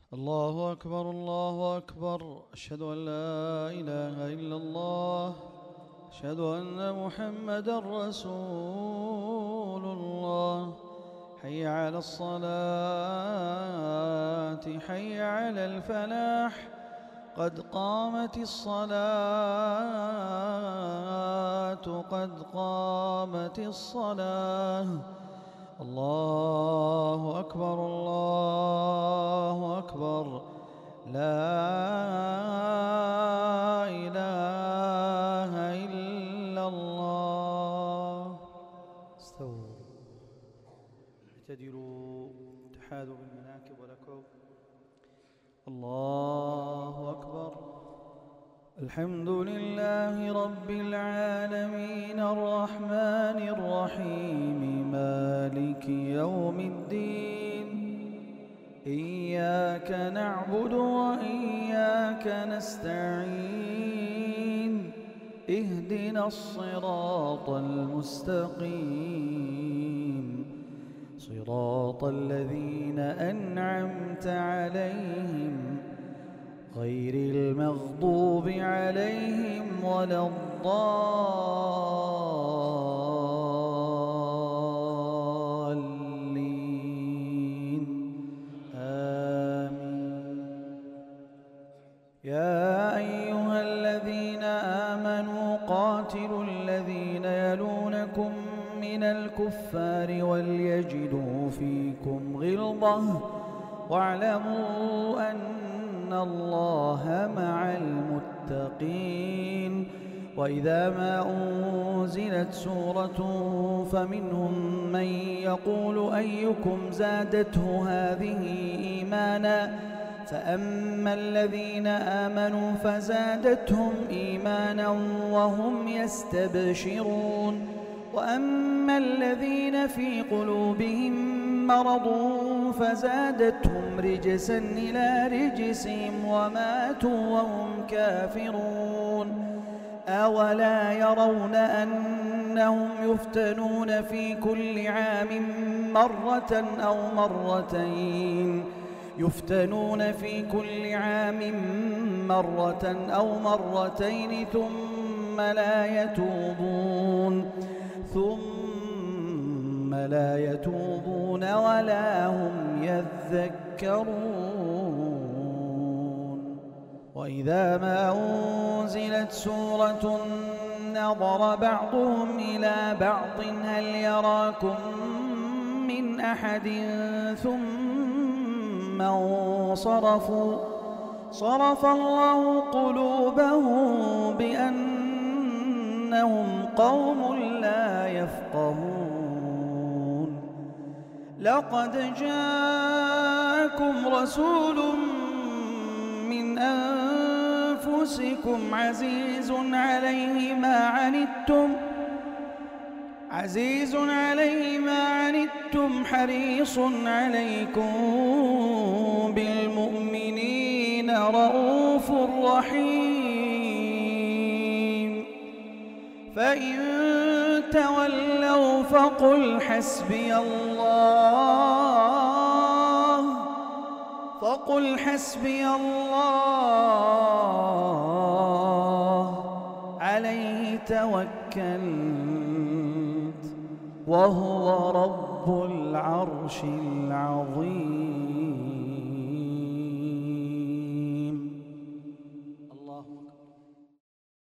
الله أكبر الله أكبر. أشهد أن لا إله إلا الله. أشهد أن محمدا رسول الله. حي على الصلاة حي على الفلاح. قد قامت الصلاة قد قامت الصلاة. الله أكبر الله أكبر. لا إله إلا الله. استووا اعتدلوا تحاذوا بالمناكب ولكم. الله أكبر. الحمد لله رب العالمين الرحمن الرحيم مالك يوم الدين. إياك نعبد وإياك نستعين. اهدنا الصراط المستقيم صراط الذين أنعمت عليهم غير المغضوب عليهم ولا الضالين. آمين. يا أيها الذين آمنوا قاتلوا الذين يلونكم من الكفار وليجدوا فيكم غلظة واعلموا أن الله مع المتقين. وإذا ما أنزلت سورة فمنهم من يقول أيكم زادته هذه إيمانا فأما الذين آمنوا فزادتهم إيمانا وهم يستبشرون وأما الذين في قلوبهم مرض فزادتهم رجسا إلى رجسهم وماتوا وهم كافرون. أولا يرون أنهم يفتنون في كل عام مرة أو مرتين ثم لا يتوبون ولا هم يذكرون. وإذا ما أنزلت سورة نظر بعضهم إلى بعض هل يراكم من أحد ثم انصرفوا. صرف الله قلوبهم بأنهم قوم لا يفقهون. لقد جاءكم رسول من أنفسكم عزيز عليه ما عنتم حريص عليكم بالمؤمنين رؤوف رحيم. فإن تولوا فقل حسبي الله عليه توكلت وهو رب العرش العظيم.